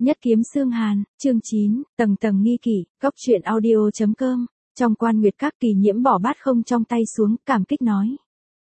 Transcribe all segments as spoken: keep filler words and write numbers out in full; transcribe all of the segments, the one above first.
Nhất kiếm xương hàn, chương chín, tầng tầng nghi kỷ, góc truyện audio chấm com. Trong Quan Nguyệt Các, Kỳ Nhiễm bỏ bát không trong tay xuống, cảm kích nói: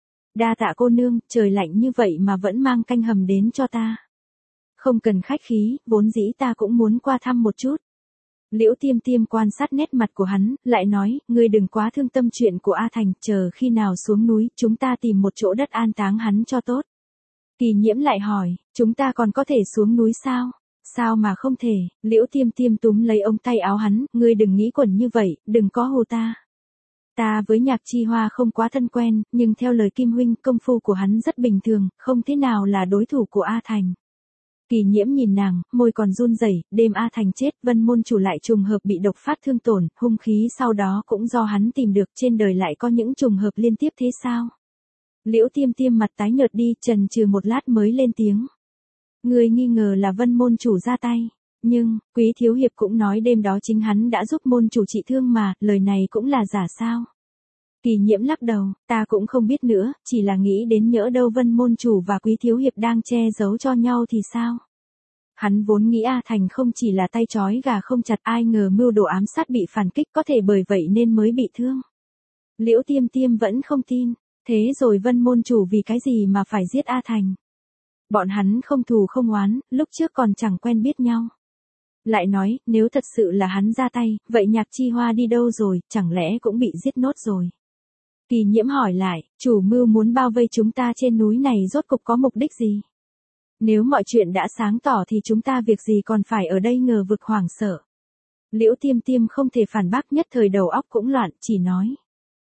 đa tạ cô nương, trời lạnh như vậy mà vẫn mang canh hầm đến cho ta. Không cần khách khí, vốn dĩ ta cũng muốn qua thăm một chút. Liễu Tiêm Tiêm quan sát nét mặt của hắn, lại nói: ngươi đừng quá thương tâm chuyện của A Thành, chờ khi nào xuống núi, chúng ta tìm một chỗ đất an táng hắn cho tốt. Kỳ Nhiễm lại hỏi: chúng ta còn có thể xuống núi sao? Sao mà không thể? Liễu Tiêm Tiêm túm lấy ống tay áo hắn: ngươi đừng nghĩ quẩn như vậy, đừng có hù ta. Ta với Nhạc Chi Hoa không quá thân quen, nhưng theo lời Kim huynh, công phu của hắn rất bình thường, không thế nào là đối thủ của A Thành. Kỳ Nhiễm nhìn nàng, môi còn run rẩy. Đêm A Thành chết, Vân môn chủ lại trùng hợp bị độc phát thương tổn, hung khí sau đó cũng do hắn tìm được, trên đời lại có những trùng hợp liên tiếp thế sao? Liễu Tiêm Tiêm mặt tái nhợt đi, chần chừ một lát mới lên tiếng: ngươi nghi ngờ là Vân môn chủ ra tay, nhưng Quý thiếu hiệp cũng nói đêm đó chính hắn đã giúp môn chủ trị thương mà, lời này cũng là giả sao? Kỳ Nhiễm lắc đầu: ta cũng không biết nữa, chỉ là nghĩ đến nhỡ đâu Vân môn chủ và Quý thiếu hiệp đang che giấu cho nhau thì sao? Hắn vốn nghĩ A Thành không chỉ là tay trói gà không chặt, ai ngờ mưu đồ ám sát bị phản kích, có thể bởi vậy nên mới bị thương. Liễu Tiêm Tiêm vẫn không tin. Thế rồi Vân môn chủ vì cái gì mà phải giết A Thành? Bọn hắn không thù không oán, lúc trước còn chẳng quen biết nhau. Lại nói, nếu thật sự là hắn ra tay, vậy Nhạc Chi Hoa đi đâu rồi, chẳng lẽ cũng bị giết nốt rồi? Kỳ Nhiễm hỏi lại: chủ mưu muốn bao vây chúng ta trên núi này rốt cục có mục đích gì? Nếu mọi chuyện đã sáng tỏ thì chúng ta việc gì còn phải ở đây ngờ vực hoảng sợ? Liễu Tiêm Tiêm không thể phản bác, nhất thời đầu óc cũng loạn, chỉ nói: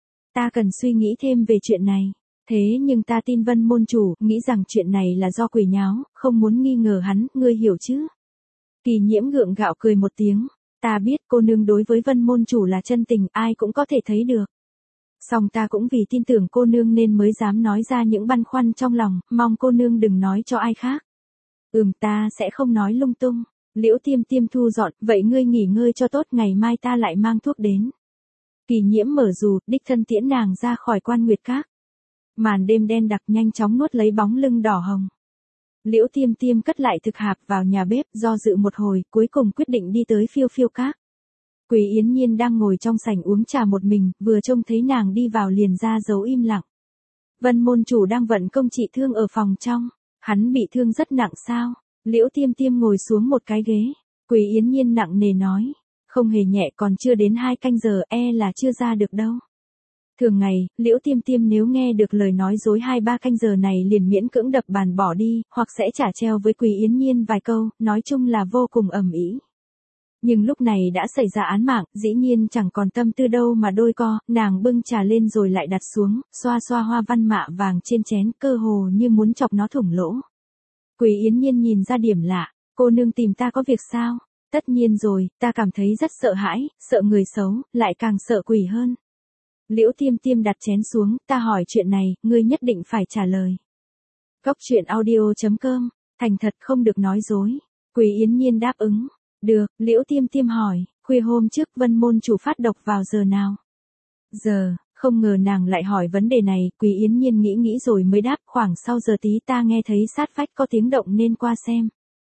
ta cần suy nghĩ thêm về chuyện này. Thế nhưng ta tin Vân môn chủ, nghĩ rằng chuyện này là do quỷ nháo, không muốn nghi ngờ hắn, ngươi hiểu chứ? Kỳ Nhiễm gượng gạo cười một tiếng: ta biết cô nương đối với Vân môn chủ là chân tình, ai cũng có thể thấy được. Song ta cũng vì tin tưởng cô nương nên mới dám nói ra những băn khoăn trong lòng, mong cô nương đừng nói cho ai khác. Ừm, ta sẽ không nói lung tung. Liễu Tiêm Tiêm thu dọn: vậy ngươi nghỉ ngơi cho tốt, ngày mai ta lại mang thuốc đến. Kỳ Nhiễm mở dù, đích thân tiễn nàng ra khỏi Quan Nguyệt Các. Màn đêm đen đặc nhanh chóng nuốt lấy bóng lưng đỏ hồng. Liễu Tiêm Tiêm cất lại thực hạp vào nhà bếp, do dự một hồi, cuối cùng quyết định đi tới Phiêu Phiêu Các. Quý Yến Nhiên đang ngồi trong sảnh uống trà một mình, vừa trông thấy nàng đi vào liền ra dấu im lặng. Vân môn chủ đang vận công trị thương ở phòng trong. Hắn bị thương rất nặng sao? Liễu Tiêm Tiêm ngồi xuống một cái ghế. Quý Yến Nhiên nặng nề nói: không hề nhẹ, còn chưa đến hai canh giờ, e là chưa ra được đâu. Thường ngày, Liễu Tiêm Tiêm nếu nghe được lời nói dối hai ba canh giờ này liền miễn cưỡng đập bàn bỏ đi, hoặc sẽ trả treo với Quý Yến Nhiên vài câu, nói chung là vô cùng ầm ĩ. Nhưng lúc này đã xảy ra án mạng, dĩ nhiên chẳng còn tâm tư đâu mà đôi co, nàng bưng trà lên rồi lại đặt xuống, xoa xoa hoa văn mạ vàng trên chén, cơ hồ như muốn chọc nó thủng lỗ. Quý Yến Nhiên nhìn ra điểm lạ: cô nương tìm ta có việc sao? Tất nhiên rồi, ta cảm thấy rất sợ hãi, sợ người xấu, lại càng sợ quỷ hơn. Liễu Tiêm Tiêm đặt chén xuống: ta hỏi chuyện này, ngươi nhất định phải trả lời. Góc truyện audio chấm com, thành thật không được nói dối. Quý Yến Nhiên đáp ứng. Được. Liễu Tiêm Tiêm hỏi: khuya hôm trước Vân môn chủ phát độc vào giờ nào? Giờ, không ngờ nàng lại hỏi vấn đề này. Quý Yến Nhiên nghĩ nghĩ rồi mới đáp: khoảng sau giờ tí, ta nghe thấy sát vách có tiếng động nên qua xem.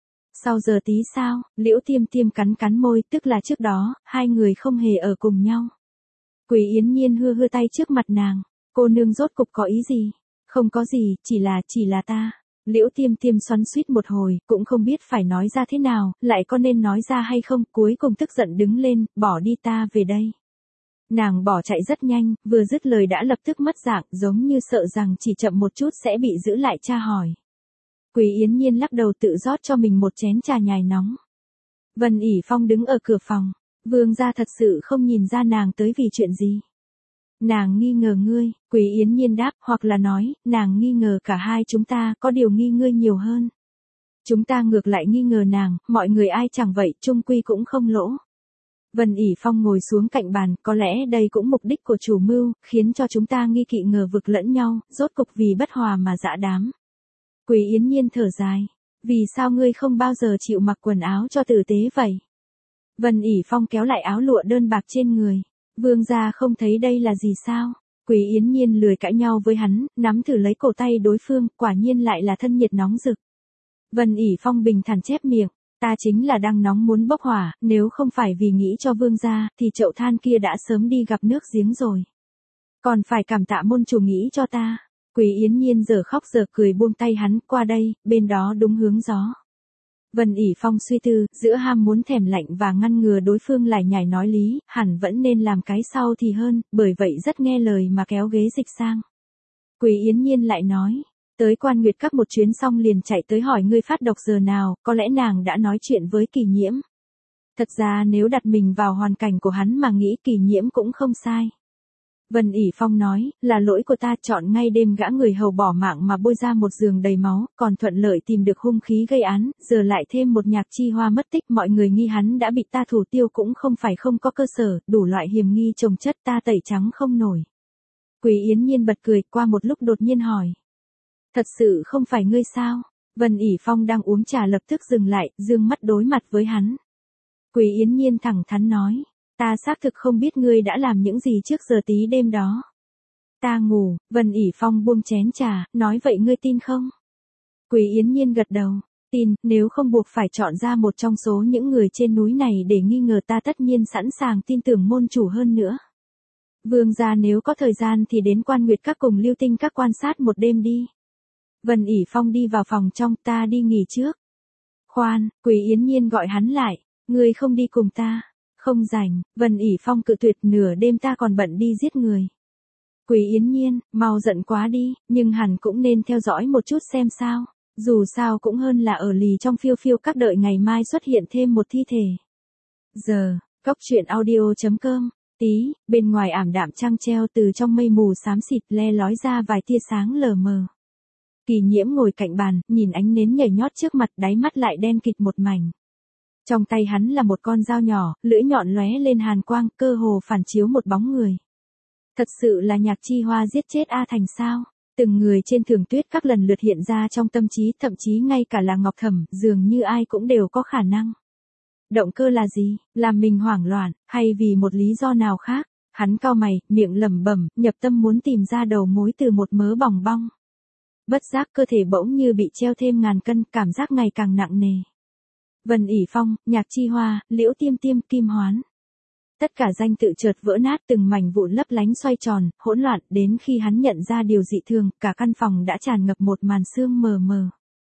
Sau giờ tí sao? Liễu Tiêm Tiêm cắn cắn môi, tức là trước đó, hai người không hề ở cùng nhau. Quý Yến Nhiên hưa hưa tay trước mặt nàng: cô nương rốt cục có ý gì? Không có gì, chỉ là, chỉ là ta. Liễu Tiêm Tiêm xoắn xuýt một hồi, cũng không biết phải nói ra thế nào, lại có nên nói ra hay không, cuối cùng tức giận đứng lên: bỏ đi, ta về đây. Nàng bỏ chạy rất nhanh, vừa dứt lời đã lập tức mất dạng, giống như sợ rằng chỉ chậm một chút sẽ bị giữ lại tra hỏi. Quý Yến Nhiên lắc đầu tự rót cho mình một chén trà nhài nóng. Vân ỉ Phong đứng ở cửa phòng. Vương gia thật sự không nhìn ra nàng tới vì chuyện gì? Nàng nghi ngờ ngươi. Quý Yến Nhiên đáp: hoặc là nói, nàng nghi ngờ cả hai chúng ta, có điều nghi ngươi nhiều hơn. Chúng ta ngược lại nghi ngờ nàng, mọi người ai chẳng vậy, chung quy cũng không lỗ. Vân ỉ Phong ngồi xuống cạnh bàn: có lẽ đây cũng mục đích của chủ mưu, khiến cho chúng ta nghi kỵ ngờ vực lẫn nhau, rốt cục vì bất hòa mà dã đám. Quý Yến Nhiên thở dài: vì sao ngươi không bao giờ chịu mặc quần áo cho tử tế vậy? Vân ỉ Phong kéo lại áo lụa đơn bạc trên người. Vương gia không thấy đây là gì sao? Quý Yến Nhiên lười cãi nhau với hắn, nắm thử lấy cổ tay đối phương, quả nhiên lại là thân nhiệt nóng rực. Vân ỉ Phong bình thản chép miệng: Ta chính là đang nóng muốn bốc hỏa, nếu không phải vì nghĩ cho vương gia, thì chậu than kia đã sớm đi gặp nước giếng rồi. Còn phải cảm tạ môn chủ nghĩ cho ta. Quý Yến Nhiên giờ khóc giờ cười buông tay hắn, qua đây, bên đó đúng hướng gió. Vân ỉ Phong suy tư, giữa ham muốn thèm lạnh và ngăn ngừa đối phương lại nhảy nói lý, hẳn vẫn nên làm cái sau thì hơn, bởi vậy rất nghe lời mà kéo ghế dịch sang. Quý Yến Nhiên lại nói, tới Quan Nguyệt Các một chuyến xong liền chạy tới hỏi ngươi phát độc giờ nào, có lẽ nàng đã nói chuyện với Kỳ Nhiễm. Thật ra nếu đặt mình vào hoàn cảnh của hắn mà nghĩ Kỳ Nhiễm cũng không sai. Vân ỉ Phong nói, là lỗi của ta, chọn ngay đêm gã người hầu bỏ mạng mà bôi ra một giường đầy máu, còn thuận lợi tìm được hung khí gây án, giờ lại thêm một Nhạc Chi Hoa mất tích, mọi người nghi hắn đã bị ta thủ tiêu cũng không phải không có cơ sở, đủ loại hiểm nghi chồng chất, ta tẩy trắng không nổi. Quý Yến Nhiên bật cười, qua một lúc đột nhiên hỏi. Thật sự không phải ngươi sao? Vân ỉ Phong đang uống trà lập tức dừng lại, dương mắt đối mặt với hắn. Quý Yến Nhiên thẳng thắn nói. Ta xác thực không biết ngươi đã làm những gì trước giờ tí đêm đó. Ta ngủ, Vân ỉ Phong buông chén trà, nói vậy ngươi tin không? Quý Yến Nhiên gật đầu, tin, nếu không buộc phải chọn ra một trong số những người trên núi này để nghi ngờ ta tất nhiên sẵn sàng tin tưởng môn chủ hơn nữa. Vương gia nếu có thời gian thì đến Quan Nguyệt Các cùng Lưu Tinh Các quan sát một đêm đi. Vân ỉ Phong đi vào phòng trong, ta đi nghỉ trước. Khoan, Quý Yến Nhiên gọi hắn lại, ngươi không đi cùng ta. Không rảnh, Vân ỉ Phong cự tuyệt, nửa đêm ta còn bận đi giết người. Quý Yến Nhiên, mau giận quá đi, nhưng hẳn cũng nên theo dõi một chút xem sao, dù sao cũng hơn là ở lì trong phiêu phiêu các đợi ngày mai xuất hiện thêm một thi thể. Giờ, Cốc Truyện Audio chấm com, tí, bên ngoài ảm đạm trăng treo, từ trong mây mù xám xịt le lói ra vài tia sáng lờ mờ. Kỳ Nhiễm ngồi cạnh bàn, nhìn ánh nến nhảy nhót trước mặt, đáy mắt lại đen kịt một mảnh. Trong tay hắn là một con dao nhỏ, lưỡi nhọn lóe lên hàn quang, cơ hồ phản chiếu một bóng người. Thật sự là Nhạc Chi Hoa giết chết A Thành sao? Từng người trên Thường Tuyết Các lần lượt hiện ra trong tâm trí, thậm chí ngay cả là Ngọc Thẩm, dường như ai cũng đều có khả năng. Động cơ là gì? Làm mình hoảng loạn, hay vì một lý do nào khác? Hắn cau mày, miệng lẩm bẩm, nhập tâm muốn tìm ra đầu mối từ một mớ bòng bong. Bất giác cơ thể bỗng như bị treo thêm ngàn cân, cảm giác ngày càng nặng nề. Vân ỉ Phong, Nhạc Chi Hoa, Liễu Tiêm Tiêm, Kim Hoán. Tất cả danh tự chợt vỡ nát, từng mảnh vụn lấp lánh xoay tròn, hỗn loạn, đến khi hắn nhận ra điều dị thường, cả căn phòng đã tràn ngập một màn sương mờ mờ.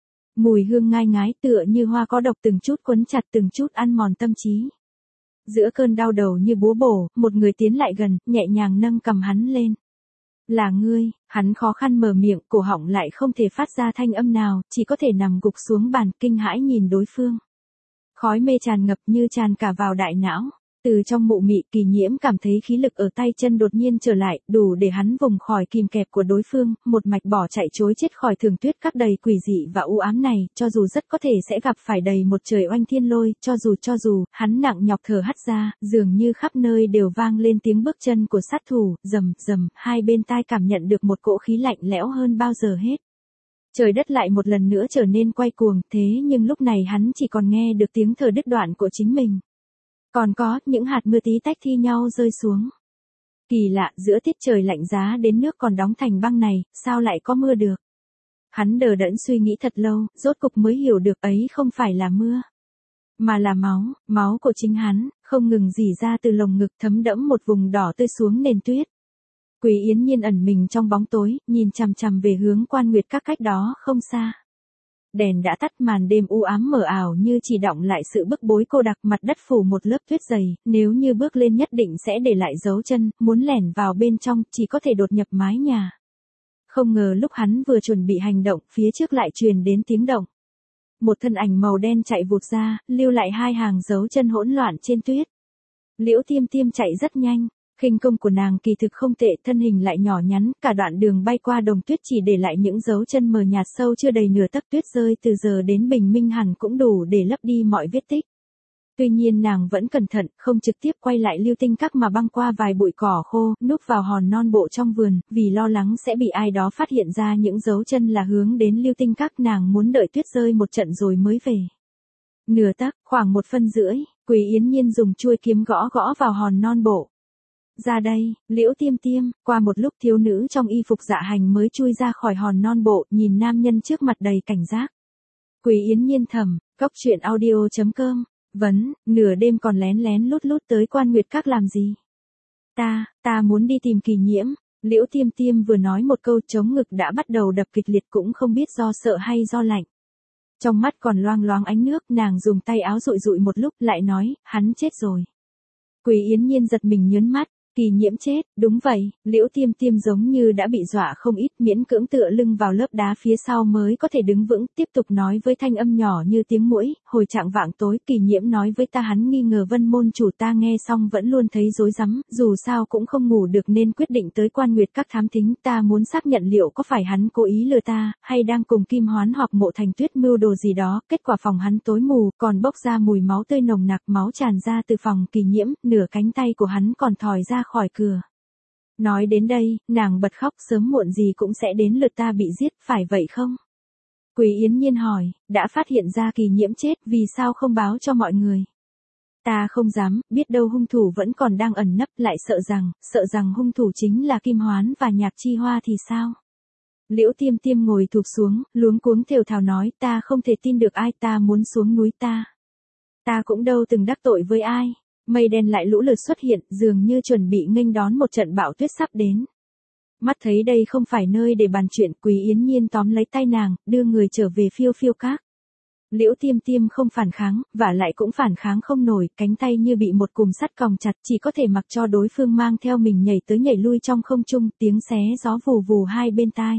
Mùi hương ngai ngái tựa như hoa có độc từng chút quấn chặt, từng chút ăn mòn tâm trí. Giữa cơn đau đầu như búa bổ, một người tiến lại gần, nhẹ nhàng nâng cầm hắn lên. Là ngươi, hắn khó khăn mở miệng, cổ họng lại không thể phát ra thanh âm nào, chỉ có thể nằm gục xuống bàn, kinh hãi nhìn đối phương. Khói mê tràn ngập như tràn cả vào đại não. Từ trong mụ mị, Kỳ Nhiễm cảm thấy khí lực ở tay chân đột nhiên trở lại, đủ để hắn vùng khỏi kìm kẹp của đối phương, một mạch bỏ chạy trối chết khỏi Thường Tuyết Các đầy quỷ dị và u ám này, cho dù rất có thể sẽ gặp phải đầy một trời oanh thiên lôi, cho dù cho dù, hắn nặng nhọc thở hắt ra, dường như khắp nơi đều vang lên tiếng bước chân của sát thủ, rầm rầm, hai bên tai cảm nhận được một cỗ khí lạnh lẽo hơn bao giờ hết. Trời đất lại một lần nữa trở nên quay cuồng, thế nhưng lúc này hắn chỉ còn nghe được tiếng thở đứt đoạn của chính mình. Còn có, những hạt mưa tí tách thi nhau rơi xuống. Kỳ lạ, giữa tiết trời lạnh giá đến nước còn đóng thành băng này, sao lại có mưa được? Hắn đờ đẫn suy nghĩ thật lâu, rốt cục mới hiểu được ấy không phải là mưa. Mà là máu, máu của chính hắn, không ngừng rỉ ra từ lồng ngực, thấm đẫm một vùng đỏ tươi xuống nền tuyết. Quý Yến Nhiên ẩn mình trong bóng tối, nhìn chằm chằm về hướng Quan Nguyệt Các cách đó không xa. Đèn đã tắt, màn đêm u ám mờ ảo như chỉ đọng lại sự bức bối cô đặc, mặt đất phủ một lớp tuyết dày, nếu như bước lên nhất định sẽ để lại dấu chân, muốn lẻn vào bên trong, chỉ có thể đột nhập mái nhà. Không ngờ lúc hắn vừa chuẩn bị hành động, phía trước lại truyền đến tiếng động. Một thân ảnh màu đen chạy vụt ra, lưu lại hai hàng dấu chân hỗn loạn trên tuyết. Liễu Tiêm Tiêm chạy rất nhanh. Khinh công của nàng kỳ thực không tệ, thân hình lại nhỏ nhắn, cả đoạn đường bay qua đồng tuyết chỉ để lại những dấu chân mờ nhạt sâu chưa đầy nửa tấc, tuyết rơi từ giờ đến bình minh hẳn cũng đủ để lấp đi mọi vết tích. Tuy nhiên nàng vẫn cẩn thận, không trực tiếp quay lại Lưu Tinh Các mà băng qua vài bụi cỏ khô, núp vào hòn non bộ trong vườn, vì lo lắng sẽ bị ai đó phát hiện ra những dấu chân là hướng đến Lưu Tinh Các, nàng muốn đợi tuyết rơi một trận rồi mới về. Nửa tấc, khoảng một phân rưỡi, Quý Yến Nhiên dùng chuôi kiếm gõ gõ vào hòn non bộ. Ra đây, Liễu Tiêm Tiêm, qua một lúc thiếu nữ trong y phục dạ hành mới chui ra khỏi hòn non bộ, nhìn nam nhân trước mặt đầy cảnh giác. Quý Yến Nhiên thầm, Cóc truyện audio chấm com, vấn, nửa đêm còn lén lén lút lút tới Quan Nguyệt Các làm gì? Ta, ta muốn đi tìm Kỳ Nhiễm. Liễu Tiêm Tiêm vừa nói một câu chống ngực đã bắt đầu đập kịch liệt, cũng không biết do sợ hay do lạnh. Trong mắt còn loang loáng ánh nước, nàng dùng tay áo dụi dụi một lúc lại nói, hắn chết rồi. Quý Yến Nhiên giật mình nhớn mắt, Kỳ Nhiễm chết, đúng vậy. Liễu Tiêm Tiêm giống như đã bị dọa không ít, miễn cưỡng tựa lưng vào lớp đá phía sau mới có thể đứng vững, tiếp tục nói với thanh âm nhỏ như tiếng muỗi, hồi trạng vạng tối Kỳ Nhiễm nói với ta hắn nghi ngờ Vân môn chủ, ta nghe xong vẫn luôn thấy rối rắm, dù sao cũng không ngủ được nên quyết định tới Quan Nguyệt Các thám thính, ta muốn xác nhận liệu có phải hắn cố ý lừa ta, hay đang cùng Kim Hoán hoặc Mộ Thành Tuyết mưu đồ gì đó. Kết quả phòng hắn tối mù, còn bốc ra mùi máu tươi nồng nặc, máu tràn ra từ phòng Kỳ Nhiễm, nửa cánh tay của hắn còn thòi ra khỏi cửa. Nói đến đây, nàng bật khóc, sớm muộn gì cũng sẽ đến lượt ta bị giết, phải vậy không? Quý Yến Nhiên hỏi, đã phát hiện ra Kỳ Nhiễm chết, vì sao không báo cho mọi người? Ta không dám, biết đâu hung thủ vẫn còn đang ẩn nấp, lại sợ rằng, sợ rằng hung thủ chính là Kim Hoán và Nhạc Chi Hoa thì sao? Liễu Tiêm Tiêm ngồi thụp xuống, luống cuống thều thào nói, ta không thể tin được ai, ta muốn xuống núi ta. Ta cũng đâu từng đắc tội với ai. Mây đen lại lũ lượt xuất hiện, dường như chuẩn bị nghênh đón một trận bão tuyết sắp đến. Mắt thấy đây không phải nơi để bàn chuyện, Quý Yến Nhiên tóm lấy tay nàng, đưa người trở về Phiêu Phiêu Các. Liễu Tiêm Tiêm không phản kháng, và lại cũng phản kháng không nổi, cánh tay như bị một cùm sắt còng chặt, chỉ có thể mặc cho đối phương mang theo mình nhảy tới nhảy lui trong không trung, tiếng xé gió vù vù hai bên tai.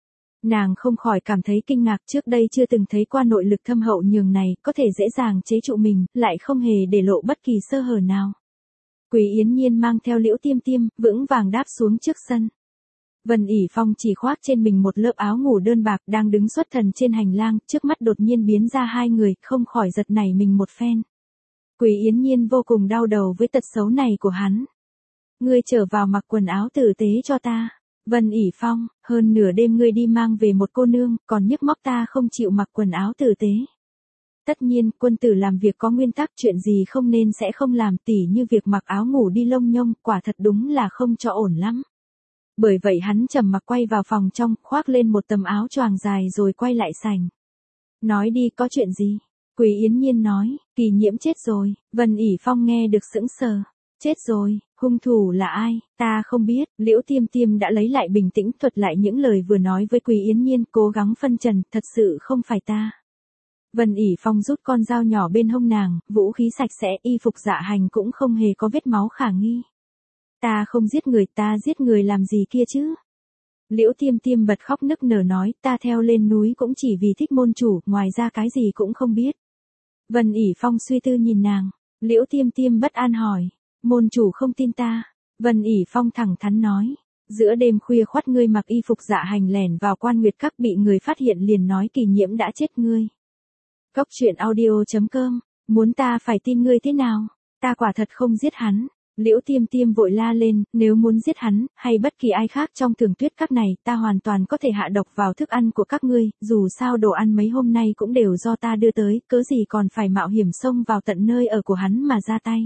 Nàng không khỏi cảm thấy kinh ngạc, trước đây chưa từng thấy qua nội lực thâm hậu nhường này, có thể dễ dàng chế trụ mình, lại không hề để lộ bất kỳ sơ hở nào. Quý Yến Nhiên mang theo Liễu Tiêm Tiêm, vững vàng đáp xuống trước sân. Vân ỉ Phong chỉ khoác trên mình một lớp áo ngủ đơn bạc, đang đứng xuất thần trên hành lang, trước mắt đột nhiên biến ra hai người, không khỏi giật nảy mình một phen. Quý Yến Nhiên vô cùng đau đầu với tật xấu này của hắn. Ngươi trở vào mặc quần áo tử tế cho ta. Vân ỉ Phong, hơn nửa đêm ngươi đi mang về một cô nương, còn nhức móc ta không chịu mặc quần áo tử tế. Tất nhiên, quân tử làm việc có nguyên tắc, chuyện gì không nên sẽ không làm, tỉ như việc mặc áo ngủ đi lông nhông, quả thật đúng là không cho ổn lắm. Bởi vậy hắn trầm mặc quay vào phòng trong, khoác lên một tấm áo choàng dài rồi quay lại sảnh. Nói đi, có chuyện gì? Quý Yến Nhiên nói, Kỳ Nhiễm chết rồi. Vân ỉ Phong nghe được sững sờ. Chết rồi, hung thủ là ai, ta không biết. Liễu Tiêm Tiêm đã lấy lại bình tĩnh, thuật lại những lời vừa nói với Quý Yến Nhiên, cố gắng phân trần, thật sự không phải ta. Vân ỉ Phong rút con dao nhỏ bên hông nàng, vũ khí sạch sẽ, y phục dạ hành cũng không hề có vết máu khả nghi. Ta không giết người, ta giết người làm gì kia chứ? Liễu Tiêm Tiêm bật khóc nức nở nói, ta theo lên núi cũng chỉ vì thích môn chủ, ngoài ra cái gì cũng không biết. Vân ỉ Phong suy tư nhìn nàng, Liễu Tiêm Tiêm bất an hỏi. Môn chủ không tin ta. Vân ỉ Phong thẳng thắn nói. Giữa đêm khuya khoắt ngươi mặc y phục dạ hành lẻn vào Quan Nguyệt Các, bị người phát hiện liền nói Kỳ Nhiễm đã chết ngươi. Cóc truyện audio chấm com, muốn ta phải tin ngươi thế nào? Ta quả thật không giết hắn. Liễu Tiêm Tiêm vội la lên, nếu muốn giết hắn, hay bất kỳ ai khác trong Thường Tuyết Các này, ta hoàn toàn có thể hạ độc vào thức ăn của các ngươi, dù sao đồ ăn mấy hôm nay cũng đều do ta đưa tới, cớ gì còn phải mạo hiểm xông vào tận nơi ở của hắn mà ra tay.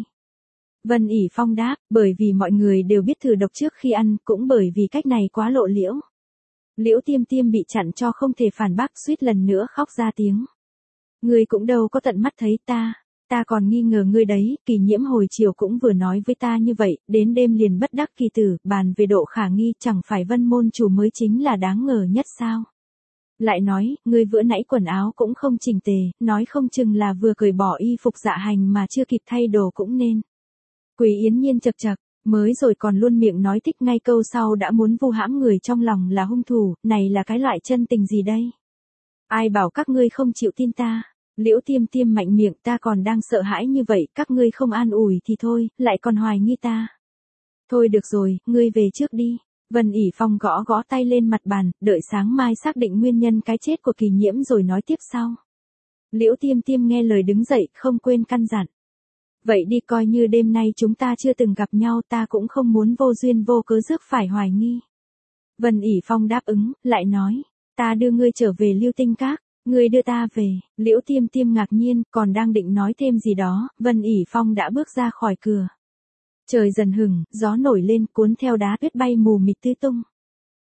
Vân ỉ Phong đáp, bởi vì mọi người đều biết thử độc trước khi ăn, cũng bởi vì cách này quá lộ liễu. Liễu Tiêm Tiêm bị chặn cho không thể phản bác, suýt lần nữa khóc ra tiếng. Ngươi cũng đâu có tận mắt thấy ta, ta còn nghi ngờ ngươi đấy, Kỳ Nhiễm hồi chiều cũng vừa nói với ta như vậy, đến đêm liền bất đắc kỳ tử, bàn về độ khả nghi, chẳng phải Vân môn chủ mới chính là đáng ngờ nhất sao? Lại nói, ngươi vừa nãy quần áo cũng không chỉnh tề, nói không chừng là vừa cởi bỏ y phục dạ hành mà chưa kịp thay đồ cũng nên. Quý Yến Nhiên chật chật, mới rồi còn luôn miệng nói thích, ngay câu sau đã muốn vu hãm người trong lòng là hung thủ, này là cái loại chân tình gì đây? Ai bảo các ngươi không chịu tin ta? Liễu Tiêm Tiêm mạnh miệng, ta còn đang sợ hãi như vậy, các ngươi không an ủi thì thôi, lại còn hoài nghi ta. Thôi được rồi, ngươi về trước đi. Vân ỉ Phong gõ gõ tay lên mặt bàn, đợi sáng mai xác định nguyên nhân cái chết của Kỳ Nhiễm rồi nói tiếp sau. Liễu Tiêm Tiêm nghe lời đứng dậy, không quên căn dặn. Vậy đi, coi như đêm nay chúng ta chưa từng gặp nhau, ta cũng không muốn vô duyên vô cớ rước phải hoài nghi. Vân ỉ Phong đáp ứng, lại nói, ta đưa ngươi trở về Lưu Tinh Các, ngươi đưa ta về. Liễu Tiêm Tiêm ngạc nhiên, còn đang định nói thêm gì đó, Vân ỉ Phong đã bước ra khỏi cửa. Trời dần hửng, gió nổi lên, cuốn theo đá tuyết bay mù mịt tứ tung.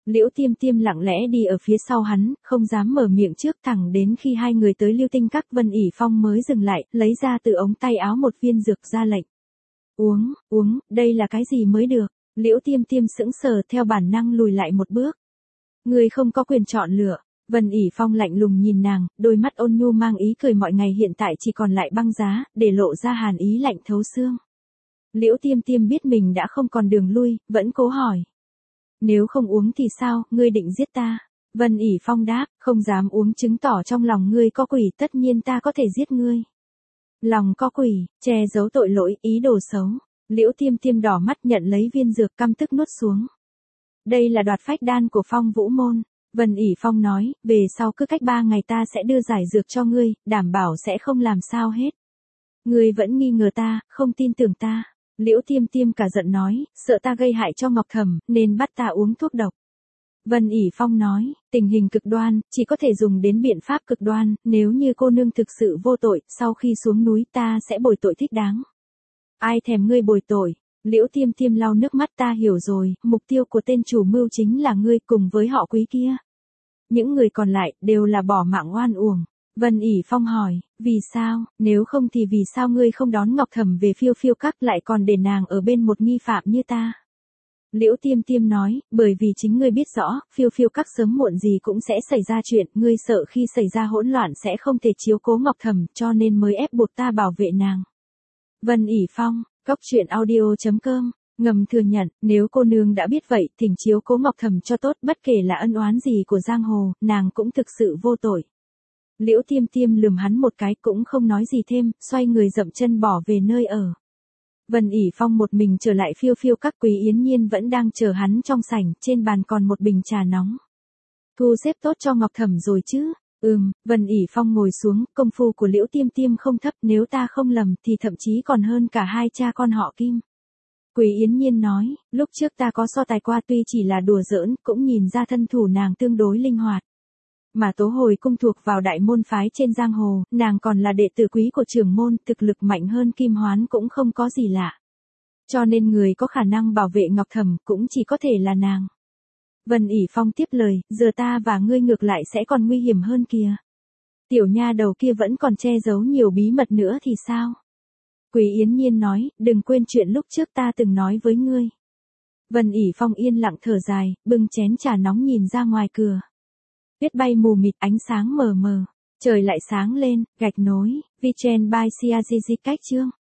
Liễu Tiêm Tiêm lặng lẽ đi ở phía sau hắn, không dám mở miệng trước, thẳng đến khi hai người tới Lưu Tinh Các, Vân ỉ Phong mới dừng lại, lấy ra từ ống tay áo một viên dược ra lệnh. Uống, uống, đây là cái gì mới được? Liễu Tiêm Tiêm sững sờ, theo bản năng lùi lại một bước. Ngươi không có quyền chọn lựa. Vân ỉ Phong lạnh lùng nhìn nàng, đôi mắt ôn nhu mang ý cười, mọi ngày hiện tại chỉ còn lại băng giá, để lộ ra hàn ý lạnh thấu xương. Liễu Tiêm Tiêm biết mình đã không còn đường lui, vẫn cố hỏi. Nếu không uống thì sao, ngươi định giết ta? Vân ỉ Phong đáp, không dám uống chứng tỏ trong lòng ngươi có quỷ, tất nhiên ta có thể giết ngươi. Lòng có quỷ, che giấu tội lỗi, ý đồ xấu. Liễu Tiêm Tiêm đỏ mắt nhận lấy viên dược, căm tức nuốt xuống. Đây là đoạt phách đan của Phong Vũ Môn. Vân ỉ Phong nói, về sau cứ cách ba ngày ta sẽ đưa giải dược cho ngươi, đảm bảo sẽ không làm sao hết. Ngươi vẫn nghi ngờ ta, không tin tưởng ta. Liễu Tiêm Tiêm cả giận nói, sợ ta gây hại cho Ngọc Thẩm, nên bắt ta uống thuốc độc. Vân ỉ Phong nói, tình hình cực đoan, chỉ có thể dùng đến biện pháp cực đoan, nếu như cô nương thực sự vô tội, sau khi xuống núi ta sẽ bồi tội thích đáng. Ai thèm ngươi bồi tội? Liễu Tiêm Tiêm lau nước mắt, ta hiểu rồi, mục tiêu của tên chủ mưu chính là ngươi cùng với họ Quý kia. Những người còn lại, đều là bỏ mạng oan uổng. Vân ỉ Phong hỏi, vì sao, nếu không thì vì sao ngươi không đón Ngọc Thẩm về Phiêu Phiêu Các, lại còn để nàng ở bên một nghi phạm như ta? Liễu Tiêm Tiêm nói, bởi vì chính ngươi biết rõ, Phiêu Phiêu Các sớm muộn gì cũng sẽ xảy ra chuyện, ngươi sợ khi xảy ra hỗn loạn sẽ không thể chiếu cố Ngọc Thẩm, cho nên mới ép buộc ta bảo vệ nàng. Vân ỉ Phong, Cốc Truyện Audio chấm com, ngầm thừa nhận, nếu cô nương đã biết vậy, thỉnh chiếu cố Ngọc Thẩm cho tốt, bất kể là ân oán gì của giang hồ, nàng cũng thực sự vô tội. Liễu Tiêm Tiêm lườm hắn một cái, cũng không nói gì thêm, xoay người dậm chân bỏ về nơi ở. Vân ỉ Phong một mình trở lại Phiêu Phiêu Các, Quý Yến Nhiên vẫn đang chờ hắn trong sảnh, trên bàn còn một bình trà nóng. Thu xếp tốt cho Ngọc Thẩm rồi chứ? Ừm, Vân ỉ Phong ngồi xuống, công phu của Liễu Tiêm Tiêm không thấp, nếu ta không lầm thì thậm chí còn hơn cả hai cha con họ Kim. Quý Yến Nhiên nói, lúc trước ta có so tài qua, tuy chỉ là đùa giỡn, cũng nhìn ra thân thủ nàng tương đối linh hoạt. Mà Tố Hồi Cung thuộc vào đại môn phái trên giang hồ, nàng còn là đệ tử quý của trưởng môn, thực lực mạnh hơn Kim Hoán cũng không có gì lạ. Cho nên người có khả năng bảo vệ Ngọc Thẩm cũng chỉ có thể là nàng. Vân ỉ Phong tiếp lời, giờ ta và ngươi ngược lại sẽ còn nguy hiểm hơn kìa. Tiểu nha đầu kia vẫn còn che giấu nhiều bí mật nữa thì sao? Quý Yến Nhiên nói, đừng quên chuyện lúc trước ta từng nói với ngươi. Vân ỉ Phong yên lặng thở dài, bưng chén trà nóng nhìn ra ngoài cửa. Tuyết bay mù mịt, ánh sáng mờ mờ. Trời lại sáng lên, gạch nối, Vichen by Siazizi cách chương.